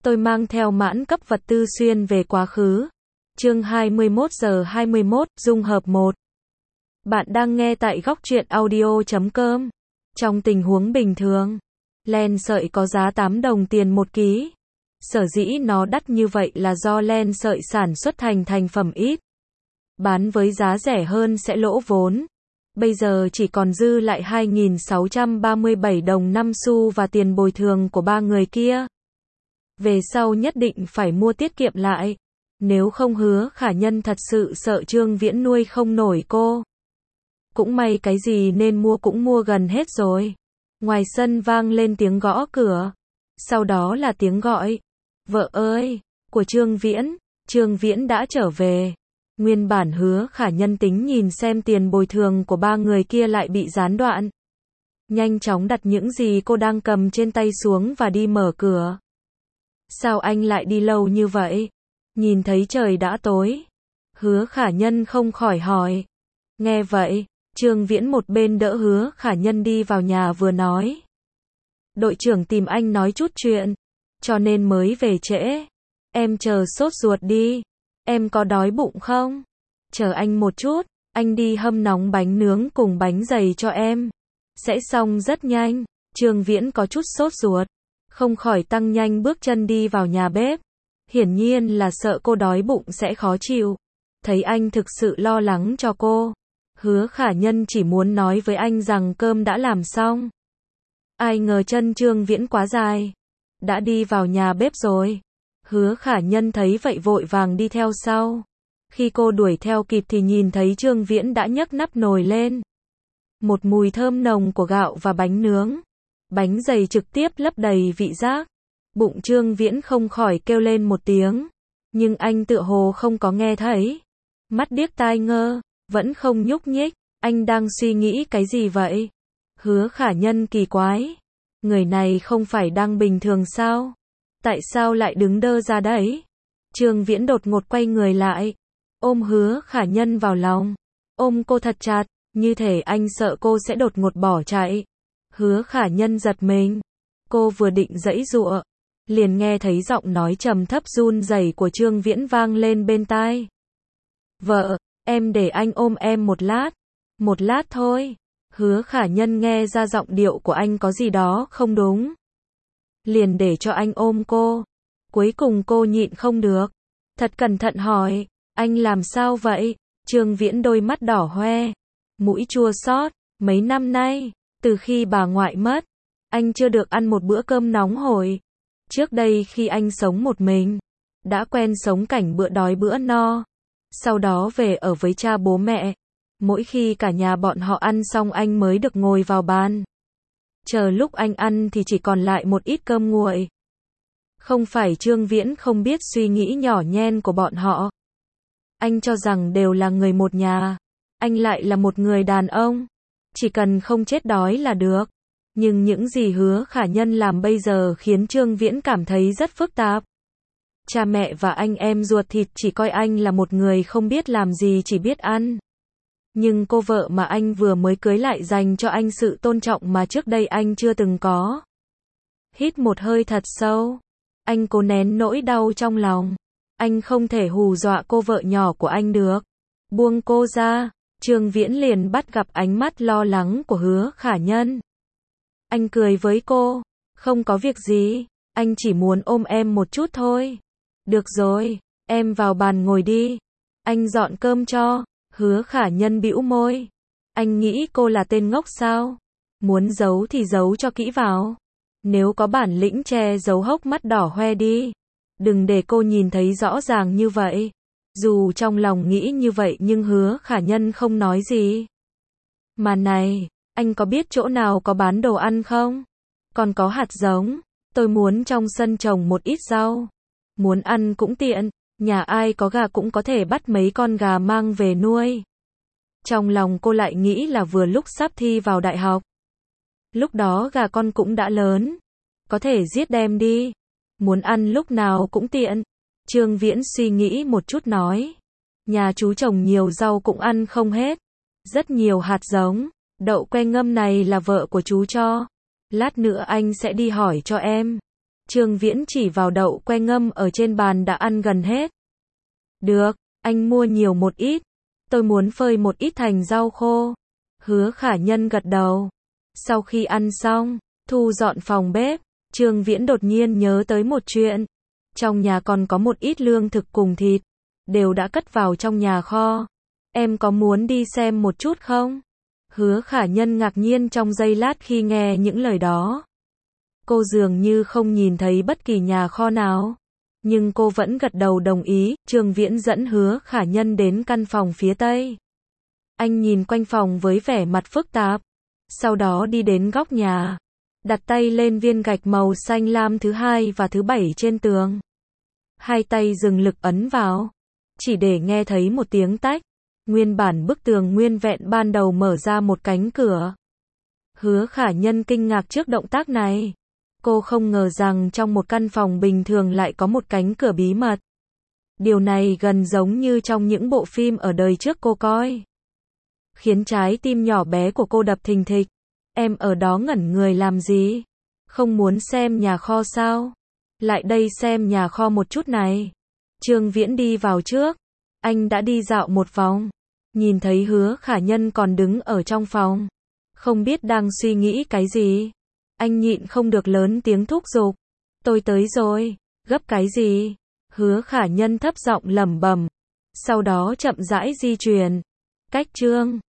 tôi mang theo mãn cấp vật tư xuyên về quá khứ. Chương 21 giờ 21, dung hợp 1. Bạn đang nghe tại góc truyện audio.com. Trong tình huống bình thường, len sợi có giá 8 đồng tiền 1 ký. Sở dĩ nó đắt như vậy là do len sợi sản xuất thành phẩm ít. Bán với giá rẻ hơn sẽ lỗ vốn. Bây giờ chỉ còn dư lại 2.637 đồng 5 xu và tiền bồi thường của 3 người kia. Về sau nhất định phải mua tiết kiệm lại. Nếu không Hứa Khả Nhân thật sự sợ Trương Viễn nuôi không nổi cô. Cũng may cái gì nên mua cũng mua gần hết rồi. Ngoài sân vang lên tiếng gõ cửa. Sau đó là tiếng gọi. Vợ ơi, của Trương Viễn. Trương Viễn đã trở về. Nguyên bản Hứa Khả Nhân tính nhìn xem tiền bồi thường của 3 người kia lại bị gián đoạn. Nhanh chóng đặt những gì cô đang cầm trên tay xuống và đi mở cửa. Sao anh lại đi lâu như vậy? Nhìn thấy trời đã tối. Hứa Khả Nhân không khỏi hỏi. Nghe vậy, Trương Viễn một bên đỡ Hứa Khả Nhân đi vào nhà vừa nói. Đội trưởng tìm anh nói chút chuyện, cho nên mới về trễ. Em chờ sốt ruột đi. Em có đói bụng không? Chờ anh một chút, anh đi hâm nóng bánh nướng cùng bánh dày cho em. Sẽ xong rất nhanh. Trương Viễn có chút sốt ruột, không khỏi tăng nhanh bước chân đi vào nhà bếp. Hiển nhiên là sợ cô đói bụng sẽ khó chịu. Thấy anh thực sự lo lắng cho cô, Hứa Khả Nhân chỉ muốn nói với anh rằng cơm đã làm xong. Ai ngờ chân Trương Viễn quá dài, đã đi vào nhà bếp rồi. Hứa Khả Nhân thấy vậy vội vàng đi theo sau. Khi cô đuổi theo kịp thì nhìn thấy Trương Viễn đã nhấc nắp nồi lên. Một mùi thơm nồng của gạo và bánh nướng, bánh dày trực tiếp lấp đầy vị giác. Bụng Trương Viễn không khỏi kêu lên một tiếng, nhưng anh tựa hồ không có nghe thấy. Mắt điếc tai ngơ, vẫn không nhúc nhích. Anh đang suy nghĩ cái gì vậy? Hứa Khả Nhân kỳ quái. Người này không phải đang bình thường sao? Tại sao lại đứng đơ ra đấy? Trương Viễn đột ngột quay người lại, ôm Hứa Khả Nhân vào lòng. Ôm cô thật chặt, như thể anh sợ cô sẽ đột ngột bỏ chạy. Hứa Khả Nhân giật mình. Cô vừa định giãy giụa, liền nghe thấy giọng nói trầm thấp run rẩy của Trương Viễn vang lên bên tai. Vợ, em để anh ôm em một lát. Một lát thôi. Hứa Khả Nhân nghe ra giọng điệu của anh có gì đó không đúng. Liền để cho anh ôm cô. Cuối cùng cô nhịn không được, thật cẩn thận hỏi, anh làm sao vậy? Trương Viễn đôi mắt đỏ hoe, mũi chua xót. Mấy năm nay, từ khi bà ngoại mất, anh chưa được ăn một bữa cơm nóng hổi. Trước đây khi anh sống một mình, đã quen sống cảnh bữa đói bữa no. Sau đó về ở với cha bố mẹ. Mỗi khi cả nhà bọn họ ăn xong anh mới được ngồi vào bàn. Chờ lúc anh ăn thì chỉ còn lại một ít cơm nguội. Không phải Trương Viễn không biết suy nghĩ nhỏ nhen của bọn họ. Anh cho rằng đều là người một nhà. Anh lại là một người đàn ông. Chỉ cần không chết đói là được. Nhưng những gì Hứa Khả Nhân làm bây giờ khiến Trương Viễn cảm thấy rất phức tạp. Cha mẹ và anh em ruột thịt chỉ coi anh là một người không biết làm gì, chỉ biết ăn. Nhưng cô vợ mà anh vừa mới cưới lại dành cho anh sự tôn trọng mà trước đây anh chưa từng có. Hít một hơi thật sâu, anh cố nén nỗi đau trong lòng. Anh không thể hù dọa cô vợ nhỏ của anh được. Buông cô ra, Trương Viễn liền bắt gặp ánh mắt lo lắng của Hứa Khả Nhân. Anh cười với cô, không có việc gì, anh chỉ muốn ôm em một chút thôi. Được rồi, em vào bàn ngồi đi, anh dọn cơm cho. Hứa Khả Nhân bĩu môi. Anh nghĩ cô là tên ngốc sao? Muốn giấu thì giấu cho kỹ vào. Nếu có bản lĩnh che giấu hốc mắt đỏ hoe đi. Đừng để cô nhìn thấy rõ ràng như vậy. Dù trong lòng nghĩ như vậy nhưng Hứa Khả Nhân không nói gì. Mà này, anh có biết chỗ nào có bán đồ ăn không? Còn có hạt giống. Tôi muốn trong sân trồng một ít rau. Muốn ăn cũng tiện. Nhà ai có gà cũng có thể bắt mấy con gà mang về nuôi. Trong lòng cô lại nghĩ là vừa lúc sắp thi vào đại học. Lúc đó gà con cũng đã lớn. Có thể giết đem đi. Muốn ăn lúc nào cũng tiện. Trương Viễn suy nghĩ một chút nói. Nhà chú trồng nhiều rau cũng ăn không hết. Rất nhiều hạt giống. Đậu que ngâm này là vợ của chú cho. Lát nữa anh sẽ đi hỏi cho em. Trương Viễn chỉ vào đậu que ngâm ở trên bàn đã ăn gần hết. Được, anh mua nhiều một ít. Tôi muốn phơi một ít thành rau khô. Hứa Khả Nhân gật đầu. Sau khi ăn xong, thu dọn phòng bếp, Trương Viễn đột nhiên nhớ tới một chuyện. Trong nhà còn có một ít lương thực cùng thịt, đều đã cất vào trong nhà kho. Em có muốn đi xem một chút không? Hứa Khả Nhân ngạc nhiên trong giây lát khi nghe những lời đó. Cô dường như không nhìn thấy bất kỳ nhà kho nào. Nhưng cô vẫn gật đầu đồng ý. Trương Viễn dẫn Hứa Khả Nhân đến căn phòng phía tây. Anh nhìn quanh phòng với vẻ mặt phức tạp. Sau đó đi đến góc nhà. Đặt tay lên viên gạch màu xanh lam thứ 2 và thứ 7 trên tường. Hai tay dừng lực ấn vào. Chỉ để nghe thấy một tiếng tách. Nguyên bản bức tường nguyên vẹn ban đầu mở ra một cánh cửa. Hứa Khả Nhân kinh ngạc trước động tác này. Cô không ngờ rằng trong một căn phòng bình thường lại có một cánh cửa bí mật. Điều này gần giống như trong những bộ phim ở đời trước cô coi. Khiến trái tim nhỏ bé của cô đập thình thịch. Em ở đó ngẩn người làm gì? Không muốn xem nhà kho sao? Lại đây xem nhà kho một chút này. Trương Viễn đi vào trước. Anh đã đi dạo một vòng. Nhìn thấy Hứa Khả Nhân còn đứng ở trong phòng. Không biết đang suy nghĩ cái gì. Anh nhịn không được lớn tiếng thúc giục. Tôi tới rồi. Gấp cái gì? Hứa Khả Nhân thấp giọng lẩm bẩm. Sau đó chậm rãi di chuyển. Cách Trương